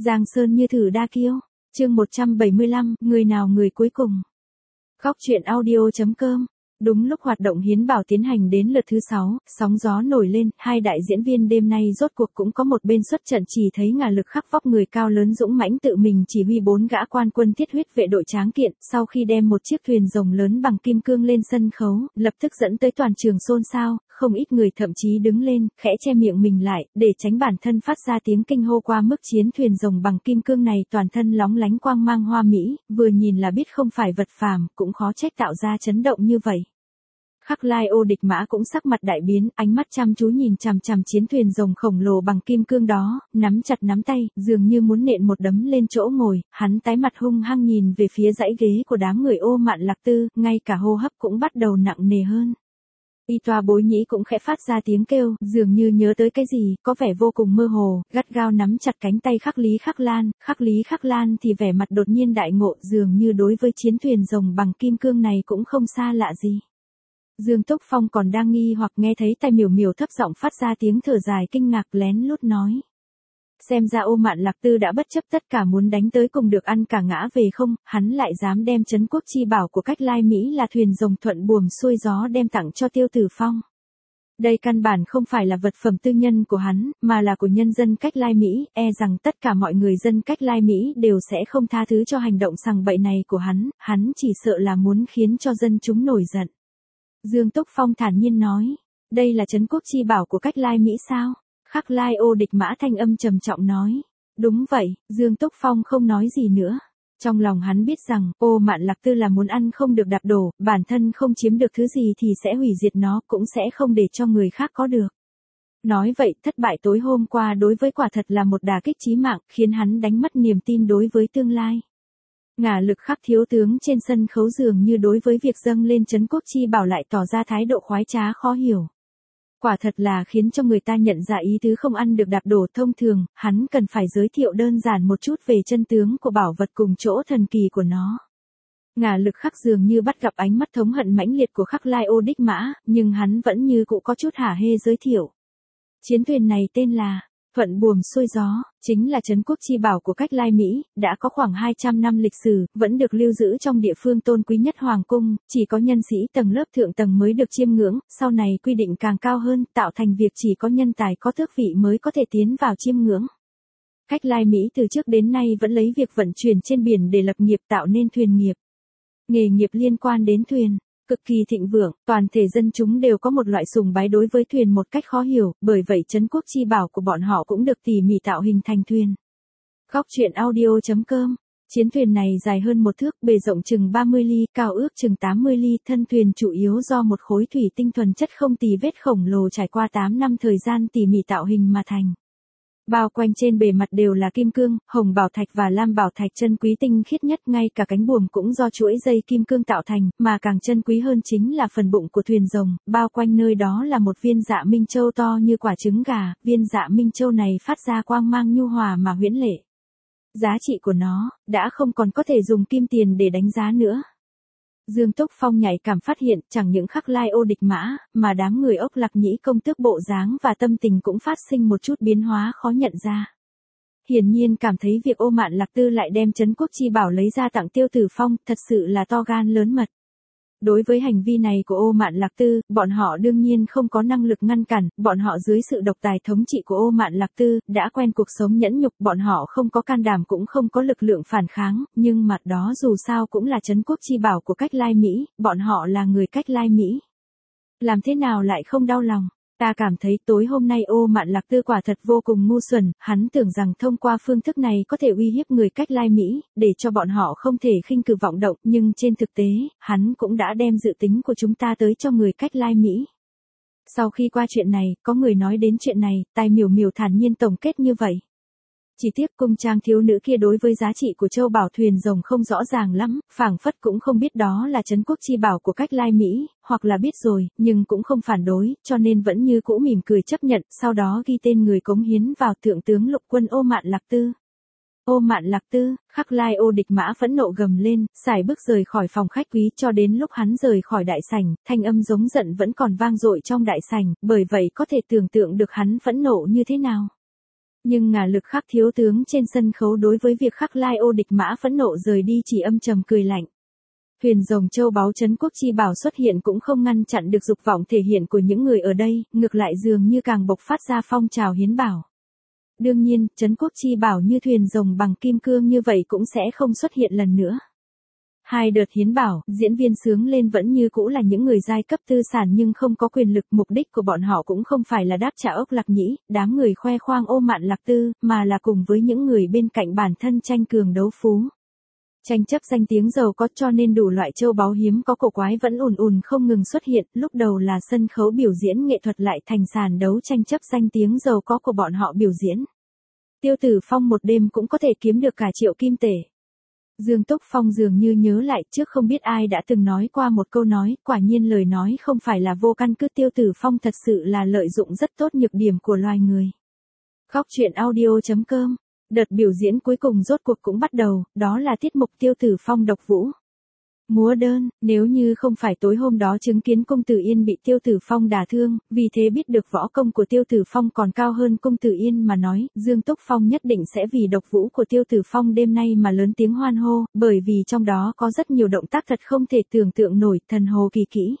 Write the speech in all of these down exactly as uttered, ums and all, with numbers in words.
Giang Sơn như thử đa kiêu. Chương một trăm bảy mươi lăm, người nào người cuối cùng. Góc truyện audio chấm com. Đúng lúc hoạt động hiến bảo tiến hành đến lượt thứ sáu, sóng gió nổi lên, hai đại diễn viên đêm nay rốt cuộc cũng có một bên xuất trận, chỉ thấy Ngà Lực khắc vóc người cao lớn dũng mãnh tự mình chỉ huy bốn gã quan quân thiết huyết vệ đội tráng kiện, sau khi đem một chiếc thuyền rồng lớn bằng kim cương lên sân khấu, lập tức dẫn tới toàn trường xôn xao, không ít người thậm chí đứng lên, khẽ che miệng mình lại, để tránh bản thân phát ra tiếng kinh hô. Qua mức chiến thuyền rồng bằng kim cương này toàn thân lóng lánh quang mang hoa mỹ, vừa nhìn là biết không phải vật phàm, cũng khó trách tạo ra chấn động như vậy. Khắc Lai Ô Địch Mã cũng sắc mặt đại biến, ánh mắt chăm chú nhìn chằm chằm chiến thuyền rồng khổng lồ bằng kim cương đó, nắm chặt nắm tay, dường như muốn nện một đấm lên chỗ ngồi, hắn tái mặt hung hăng nhìn về phía dãy ghế của đám người Ô Mạn Lạc Tư, ngay cả hô hấp cũng bắt đầu nặng nề hơn. Y Toa Bối Nhĩ cũng khẽ phát ra tiếng kêu, dường như nhớ tới cái gì, có vẻ vô cùng mơ hồ, gắt gao nắm chặt cánh tay Khắc Lý Khắc Lan, Khắc Lý Khắc Lan thì vẻ mặt đột nhiên đại ngộ, dường như đối với chiến thuyền rồng bằng kim cương này cũng không xa lạ gì. Dương Túc Phong còn đang nghi hoặc nghe thấy tai miểu miểu thấp giọng phát ra tiếng thở dài kinh ngạc, lén lút nói. Xem ra Ô Mạn Lạc Tư đã bất chấp tất cả muốn đánh tới cùng được ăn cả ngã về không, hắn lại dám đem trấn quốc chi bảo của Cách Lai Mỹ là thuyền rồng thuận buồm xuôi gió đem tặng cho Tiêu Tử Phong. Đây căn bản không phải là vật phẩm tư nhân của hắn, mà là của nhân dân Cách Lai Mỹ, e rằng tất cả mọi người dân Cách Lai Mỹ đều sẽ không tha thứ cho hành động sằng bậy này của hắn, hắn chỉ sợ là muốn khiến cho dân chúng nổi giận. Dương Túc Phong thản nhiên nói, đây là trấn quốc chi bảo của Cách Lai Mỹ sao? Khắc Lai Ô Địch Mã thanh âm trầm trọng nói, đúng vậy. Dương Túc Phong không nói gì nữa. Trong lòng hắn biết rằng, Ô Mạn Lạc Tư là muốn ăn không được đạp đổ, bản thân không chiếm được thứ gì thì sẽ hủy diệt nó, cũng sẽ không để cho người khác có được. Nói vậy, thất bại tối hôm qua đối với quả thật là một đả kích chí mạng, khiến hắn đánh mất niềm tin đối với tương lai. Ngà Lực Khắc thiếu tướng trên sân khấu dường như đối với việc dâng lên trấn quốc chi bảo lại tỏ ra thái độ khoái trá khó hiểu. Quả thật là khiến cho người ta nhận ra ý tứ không ăn được đạp đổ. Thông thường, hắn cần phải giới thiệu đơn giản một chút về chân tướng của bảo vật cùng chỗ thần kỳ của nó. Ngà Lực Khắc dường như bắt gặp ánh mắt thống hận mãnh liệt của Khắc Lai Ô Địch Mã, nhưng hắn vẫn như cũ có chút hả hê giới thiệu. Chiến thuyền này tên là Thuận Buồm Xuôi Gió, chính là trấn quốc chi bảo của Cách Lai Mỹ, đã có khoảng hai trăm năm lịch sử, vẫn được lưu giữ trong địa phương tôn quý nhất hoàng cung, chỉ có nhân sĩ tầng lớp thượng tầng mới được chiêm ngưỡng, sau này quy định càng cao hơn, tạo thành việc chỉ có nhân tài có tước vị mới có thể tiến vào chiêm ngưỡng. Cách Lai Mỹ từ trước đến nay vẫn lấy việc vận chuyển trên biển để lập nghiệp, tạo nên thuyền nghiệp. Nghề nghiệp liên quan đến thuyền cực kỳ thịnh vượng, toàn thể dân chúng đều có một loại sùng bái đối với thuyền một cách khó hiểu, bởi vậy trấn quốc chi bảo của bọn họ cũng được tỉ mỉ tạo hình thành thuyền. Góc truyện audio chấm com. Chiến thuyền này dài hơn một thước, bề rộng chừng ba mươi ly, cao ước chừng tám mươi ly, thân thuyền chủ yếu do một khối thủy tinh thuần chất không tì vết khổng lồ trải qua tám năm thời gian tỉ mỉ tạo hình mà thành. Bao quanh trên bề mặt đều là kim cương, hồng bảo thạch và lam bảo thạch chân quý tinh khiết nhất, ngay cả cánh buồm cũng do chuỗi dây kim cương tạo thành, mà càng chân quý hơn chính là phần bụng của thuyền rồng, bao quanh nơi đó là một viên dạ minh châu to như quả trứng gà, viên dạ minh châu này phát ra quang mang nhu hòa mà huyễn lệ. Giá trị của nó, đã không còn có thể dùng kim tiền để đánh giá nữa. Dương Túc Phong nhạy cảm phát hiện, chẳng những Khắc Lai Ô Địch Mã, mà đám người Ốc Lạc Nhĩ công tước bộ dáng và tâm tình cũng phát sinh một chút biến hóa khó nhận ra. Hiển nhiên cảm thấy việc Ô Mạn Lạc Tư lại đem trấn quốc chi bảo lấy ra tặng Tiêu Tử Phong, thật sự là to gan lớn mật. Đối với hành vi này của Ô Mạn Lạc Tư, bọn họ đương nhiên không có năng lực ngăn cản, bọn họ dưới sự độc tài thống trị của Ô Mạn Lạc Tư, đã quen cuộc sống nhẫn nhục, bọn họ không có can đảm cũng không có lực lượng phản kháng, nhưng mặt đó dù sao cũng là trấn quốc chi bảo của Cách Lai Mỹ, bọn họ là người Cách Lai Mỹ. Làm thế nào lại không đau lòng? Ta cảm thấy tối hôm nay Ô Mạn Lạc Tư quả thật vô cùng ngu xuẩn, hắn tưởng rằng thông qua phương thức này có thể uy hiếp người Cách Lai Mỹ, để cho bọn họ không thể khinh cử vọng động, nhưng trên thực tế, hắn cũng đã đem dự tính của chúng ta tới cho người Cách Lai Mỹ. Sau khi qua chuyện này, có người nói đến chuyện này, tai miểu miểu thản nhiên tổng kết như vậy. Chỉ tiếc cung trang thiếu nữ kia đối với giá trị của châu bảo thuyền rồng không rõ ràng lắm, phảng phất cũng không biết đó là trấn quốc chi bảo của Cách Lai Mỹ, hoặc là biết rồi, nhưng cũng không phản đối, cho nên vẫn như cũ mỉm cười chấp nhận, sau đó ghi tên người cống hiến vào thượng tướng lục quân Ô Mạn Lạc Tư. Ô Mạn Lạc Tư, Khắc Lai Ô Địch Mã phẫn nộ gầm lên, sải bước rời khỏi phòng khách quý, cho đến lúc hắn rời khỏi đại sảnh, thanh âm giống giận vẫn còn vang dội trong đại sảnh, bởi vậy có thể tưởng tượng được hắn phẫn nộ như thế nào. Nhưng ngả lực khắc thiếu tướng trên sân khấu đối với việc khắc lai ô địch mã phẫn nộ rời đi chỉ âm trầm cười lạnh. Thuyền rồng châu báu trấn quốc chi bảo xuất hiện cũng không ngăn chặn được dục vọng thể hiện của những người ở đây, ngược lại dường như càng bộc phát ra phong trào hiến bảo. Đương nhiên, trấn quốc chi bảo như thuyền rồng bằng kim cương như vậy cũng sẽ không xuất hiện lần nữa. Hai đợt hiến bảo, diễn viên sướng lên vẫn như cũ là những người giai cấp tư sản nhưng không có quyền lực. Mục đích của bọn họ cũng không phải là đáp trả ốc Lạc Nhĩ, đám người khoe khoang ô mạn Lạc Tư, mà là cùng với những người bên cạnh bản thân tranh cường đấu phú. Tranh chấp danh tiếng giàu có cho nên đủ loại châu báu hiếm có cổ quái vẫn ùn ùn không ngừng xuất hiện, lúc đầu là sân khấu biểu diễn nghệ thuật lại thành sàn đấu tranh chấp danh tiếng giàu có của bọn họ biểu diễn. Tiêu Tử Phong một đêm cũng có thể kiếm được cả triệu kim tể. Dương Túc Phong dường như nhớ lại trước không biết ai đã từng nói qua một câu nói, quả nhiên lời nói không phải là vô căn cứ. Tiêu Tử Phong thật sự là lợi dụng rất tốt nhược điểm của loài người. Khóc chuyện audio chấm com. Đợt biểu diễn cuối cùng rốt cuộc cũng bắt đầu, đó là tiết mục Tiêu Tử Phong độc vũ. Múa đơn, nếu như không phải tối hôm đó chứng kiến công tử Yên bị Tiêu Tử Phong đả thương, vì thế biết được võ công của Tiêu Tử Phong còn cao hơn công tử Yên mà nói, Dương Túc Phong nhất định sẽ vì độc vũ của Tiêu Tử Phong đêm nay mà lớn tiếng hoan hô, bởi vì trong đó có rất nhiều động tác thật không thể tưởng tượng nổi, thần hồ kỳ kỹ.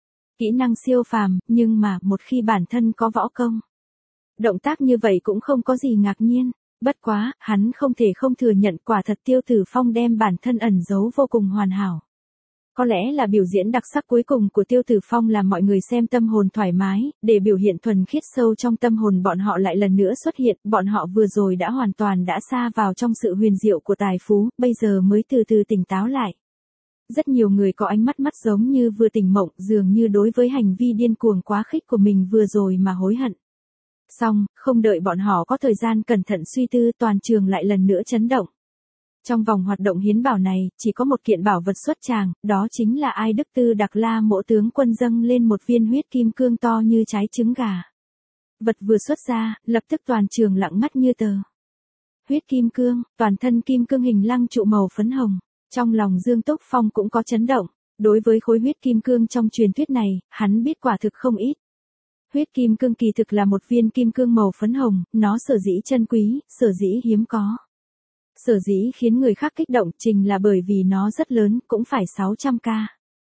Kỹ năng siêu phàm, nhưng mà một khi bản thân có võ công, động tác như vậy cũng không có gì ngạc nhiên. Bất quá, hắn không thể không thừa nhận quả thật Tiêu Tử Phong đem bản thân ẩn giấu vô cùng hoàn hảo. Có lẽ là biểu diễn đặc sắc cuối cùng của Tiêu Tử Phong làm mọi người xem tâm hồn thoải mái, để biểu hiện thuần khiết sâu trong tâm hồn bọn họ lại lần nữa xuất hiện, bọn họ vừa rồi đã hoàn toàn đã sa vào trong sự huyền diệu của tài phú, bây giờ mới từ từ tỉnh táo lại. Rất nhiều người có ánh mắt mắt giống như vừa tỉnh mộng, dường như đối với hành vi điên cuồng quá khích của mình vừa rồi mà hối hận. Xong, không đợi bọn họ có thời gian cẩn thận suy tư, toàn trường lại lần nữa chấn động. Trong vòng hoạt động hiến bảo này, chỉ có một kiện bảo vật xuất tràng, đó chính là Ai Đức Tư Đặc La Mỗ tướng quân dâng lên một viên huyết kim cương to như trái trứng gà. Vật vừa xuất ra, lập tức toàn trường lặng mắt như tờ. Huyết kim cương, toàn thân kim cương hình lăng trụ màu phấn hồng. Trong lòng Dương Túc Phong cũng có chấn động. Đối với khối huyết kim cương trong truyền thuyết này, hắn biết quả thực không ít. Huyết kim cương kỳ thực là một viên kim cương màu phấn hồng, nó sở dĩ chân quý, sở dĩ hiếm có. Sở dĩ khiến người khác kích động chính là bởi vì nó rất lớn, cũng phải sáu trăm k.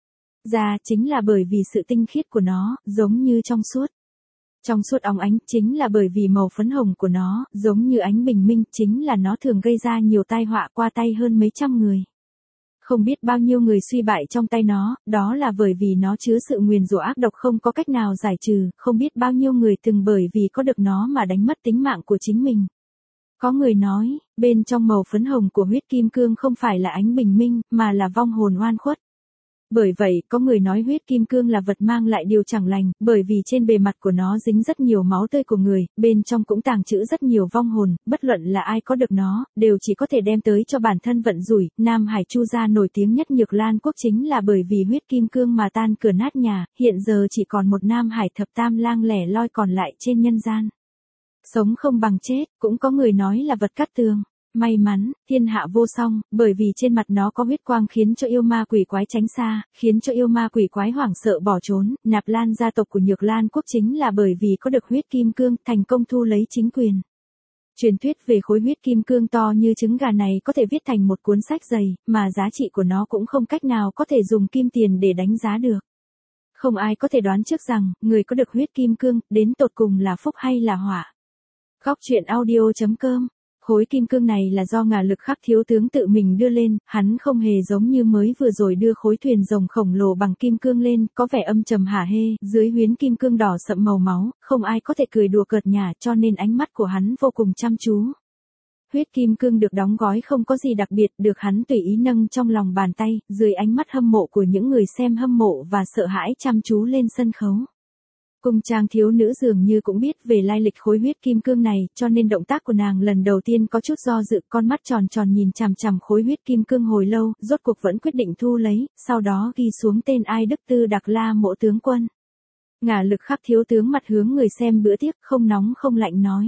Ra chính là bởi vì sự tinh khiết của nó, giống như trong suốt. Trong suốt óng ánh chính là bởi vì màu phấn hồng của nó, giống như ánh bình minh, chính là nó thường gây ra nhiều tai họa qua tay hơn mấy trăm người. Không biết bao nhiêu người suy bại trong tay nó, đó là bởi vì nó chứa sự nguyền rủa ác độc không có cách nào giải trừ, không biết bao nhiêu người từng bởi vì có được nó mà đánh mất tính mạng của chính mình. Có người nói, bên trong màu phấn hồng của huyết kim cương không phải là ánh bình minh, mà là vong hồn oan khuất. Bởi vậy, có người nói huyết kim cương là vật mang lại điều chẳng lành, bởi vì trên bề mặt của nó dính rất nhiều máu tươi của người, bên trong cũng tàng trữ rất nhiều vong hồn, bất luận là ai có được nó, đều chỉ có thể đem tới cho bản thân vận rủi. Nam Hải Chu gia nổi tiếng nhất Nhược Lan quốc chính là bởi vì huyết kim cương mà tan cửa nát nhà, hiện giờ chỉ còn một Nam Hải thập tam lang lẻ loi còn lại trên nhân gian. Sống không bằng chết, cũng có người nói là vật cát tường. May mắn, thiên hạ vô song, bởi vì trên mặt nó có huyết quang khiến cho yêu ma quỷ quái tránh xa, khiến cho yêu ma quỷ quái hoảng sợ bỏ trốn. Nạp Lan gia tộc của Nhược Lan quốc chính là bởi vì có được huyết kim cương, thành công thu lấy chính quyền. Truyền thuyết về khối huyết kim cương to như trứng gà này có thể viết thành một cuốn sách dày, mà giá trị của nó cũng không cách nào có thể dùng kim tiền để đánh giá được. Không ai có thể đoán trước rằng, người có được huyết kim cương, đến tột cùng là phúc hay là họa. Khóc chuyện audio chấm com. Khối kim cương này là do ngả lực khắc thiếu tướng tự mình đưa lên, hắn không hề giống như mới vừa rồi đưa khối thuyền rồng khổng lồ bằng kim cương lên, có vẻ âm trầm hả hê, dưới huyến kim cương đỏ sậm màu máu, không ai có thể cười đùa cợt nhả cho nên ánh mắt của hắn vô cùng chăm chú. Huyết kim cương được đóng gói không có gì đặc biệt, được hắn tùy ý nâng trong lòng bàn tay, dưới ánh mắt hâm mộ của những người xem hâm mộ và sợ hãi chăm chú lên sân khấu. Cung trang thiếu nữ dường như cũng biết về lai lịch khối huyết kim cương này, cho nên động tác của nàng lần đầu tiên có chút do dự, con mắt tròn tròn nhìn chằm chằm khối huyết kim cương hồi lâu, rốt cuộc vẫn quyết định thu lấy, sau đó ghi xuống tên Ai Đức Tư Đặc La Mỗ tướng quân. Ngả lực khắc thiếu tướng mặt hướng người xem bữa tiếc, không nóng không lạnh nói.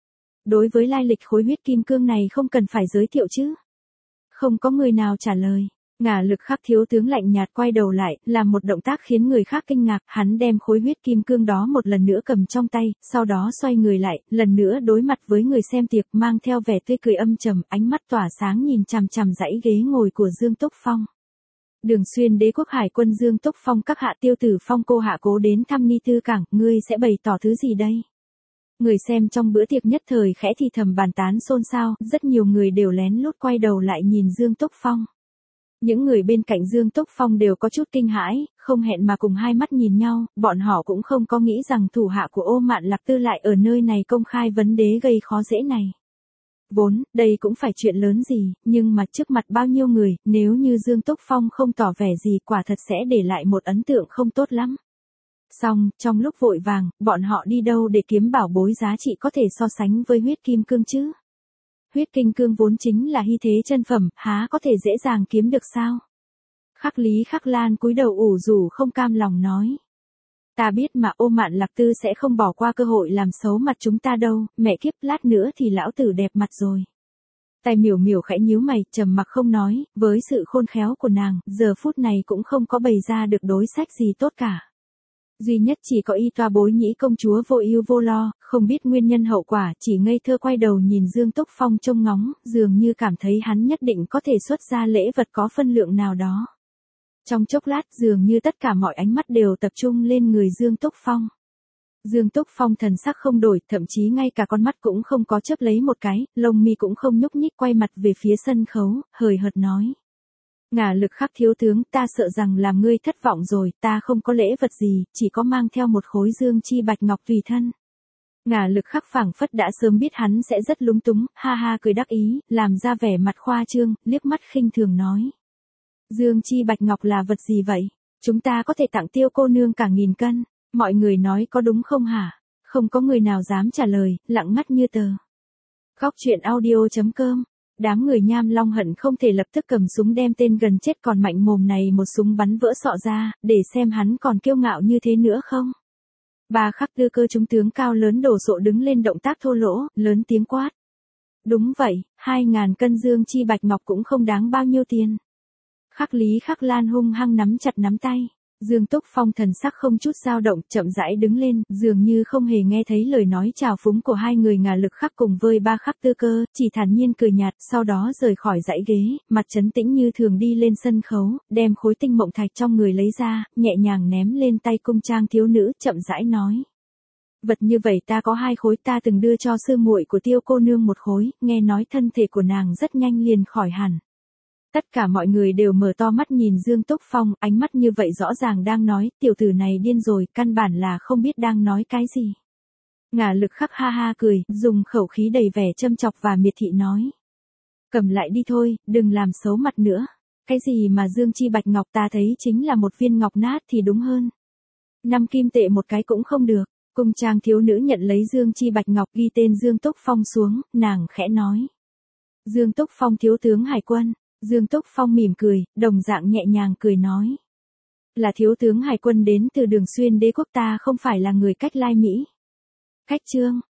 Đối với lai lịch khối huyết kim cương này không cần phải giới thiệu chứ. Không có người nào trả lời. Ngả Lực Khắc thiếu tướng lạnh nhạt quay đầu lại, làm một động tác khiến người khác kinh ngạc, hắn đem khối huyết kim cương đó một lần nữa cầm trong tay, sau đó xoay người lại, lần nữa đối mặt với người xem tiệc, mang theo vẻ tươi cười âm trầm, ánh mắt tỏa sáng nhìn chằm chằm dãy ghế ngồi của Dương Túc Phong. Đường Xuyên Đế quốc hải quân Dương Túc Phong, các hạ Tiêu Tử Phong cô hạ cố đến thăm Ni Tư Cảng, ngươi sẽ bày tỏ thứ gì đây? Người xem trong bữa tiệc nhất thời khẽ thì thầm bàn tán xôn xao, rất nhiều người đều lén lút quay đầu lại nhìn Dương Túc Phong. Những người bên cạnh Dương Túc Phong đều có chút kinh hãi, không hẹn mà cùng hai mắt nhìn nhau, bọn họ cũng không có nghĩ rằng thủ hạ của Ô Mạn Lạc Tư lại ở nơi này công khai vấn đế gây khó dễ này. Vốn, đây cũng phải chuyện lớn gì, nhưng mà trước mặt bao nhiêu người, nếu như Dương Túc Phong không tỏ vẻ gì quả thật sẽ để lại một ấn tượng không tốt lắm. Xong, trong lúc vội vàng, bọn họ đi đâu để kiếm bảo bối giá trị có thể so sánh với huyết kim cương chứ? Huyết kim cương vốn chính là hy thế chân phẩm, há có thể dễ dàng kiếm được sao? Khắc Lý Khắc Lan cúi đầu ủ rủ không cam lòng nói. Ta biết mà Ô Mạn Lạc Tư sẽ không bỏ qua cơ hội làm xấu mặt chúng ta đâu, mẹ kiếp lát nữa thì lão tử đẹp mặt rồi. Tài Miểu Miểu khẽ nhíu mày, trầm mặc không nói, với sự khôn khéo của nàng, giờ phút này cũng không có bày ra được đối sách gì tốt cả. Duy nhất chỉ có y toa Bối Nhĩ công chúa vô ưu vô lo, không biết nguyên nhân hậu quả, chỉ ngây thơ quay đầu nhìn Dương Túc Phong trông ngóng, dường như cảm thấy hắn nhất định có thể xuất ra lễ vật có phân lượng nào đó. Trong chốc lát dường như tất cả mọi ánh mắt đều tập trung lên người Dương Túc Phong. Dương Túc Phong thần sắc không đổi, thậm chí ngay cả con mắt cũng không có chớp lấy một cái, lông mi cũng không nhúc nhích, quay mặt về phía sân khấu, hời hợt nói. Ngả Lực Khắc thiếu tướng, ta sợ rằng làm ngươi thất vọng rồi, ta không có lễ vật gì, chỉ có mang theo một khối dương chi bạch ngọc tùy thân. Ngả Lực Khắc phảng phất đã sớm biết hắn sẽ rất lúng túng, ha ha cười đắc ý, làm ra vẻ mặt khoa trương, liếc mắt khinh thường nói. Dương chi bạch ngọc là vật gì vậy? Chúng ta có thể tặng Tiêu cô nương cả nghìn cân, mọi người nói có đúng không hả? Không có người nào dám trả lời, lặng ngắt như tờ. Khóc chuyện audio chấm com. Đám người Nham Long hận không thể lập tức cầm súng đem tên gần chết còn mạnh mồm này một súng bắn vỡ sọ ra, để xem hắn còn kiêu ngạo như thế nữa không. Ba Khắc Tư Cơ trung tướng cao lớn đổ sộ đứng lên động tác thô lỗ, lớn tiếng quát. Đúng vậy, hai ngàn cân dương chi bạch ngọc cũng không đáng bao nhiêu tiền. Khắc Lý Khắc Lan hung hăng nắm chặt nắm tay. Dương Túc Phong thần sắc không chút dao động, chậm rãi đứng lên, dường như không hề nghe thấy lời nói trào phúng của hai người Ngả Lực Khắc cùng với Ba Khắc Tư Cơ, chỉ thản nhiên cười nhạt, sau đó rời khỏi dãy ghế, mặt trấn tĩnh như thường đi lên sân khấu, đem khối tinh mộng thạch trong người lấy ra, nhẹ nhàng ném lên tay cung trang thiếu nữ, chậm rãi nói. Vật như vậy ta có hai khối, ta từng đưa cho sư muội của Tiêu cô nương một khối, nghe nói thân thể của nàng rất nhanh liền khỏi hẳn. Tất cả mọi người đều mở to mắt nhìn Dương Túc Phong, ánh mắt như vậy rõ ràng đang nói, tiểu tử này điên rồi, căn bản là không biết đang nói cái gì. Ngả Lực Khắc ha ha cười, dùng khẩu khí đầy vẻ châm chọc và miệt thị nói. Cầm lại đi thôi, đừng làm xấu mặt nữa. Cái gì mà Dương chi bạch ngọc ta thấy chính là một viên ngọc nát thì đúng hơn. Năm kim tệ một cái cũng không được. Cung trang thiếu nữ nhận lấy Dương chi bạch ngọc ghi tên Dương Túc Phong xuống, nàng khẽ nói. Dương Túc Phong thiếu tướng hải quân. Dương Túc Phong mỉm cười, đồng dạng nhẹ nhàng cười nói. Là thiếu tướng hải quân đến từ Đường Xuyên Đế quốc, ta không phải là người Cách Lai Mỹ. Cách Trương,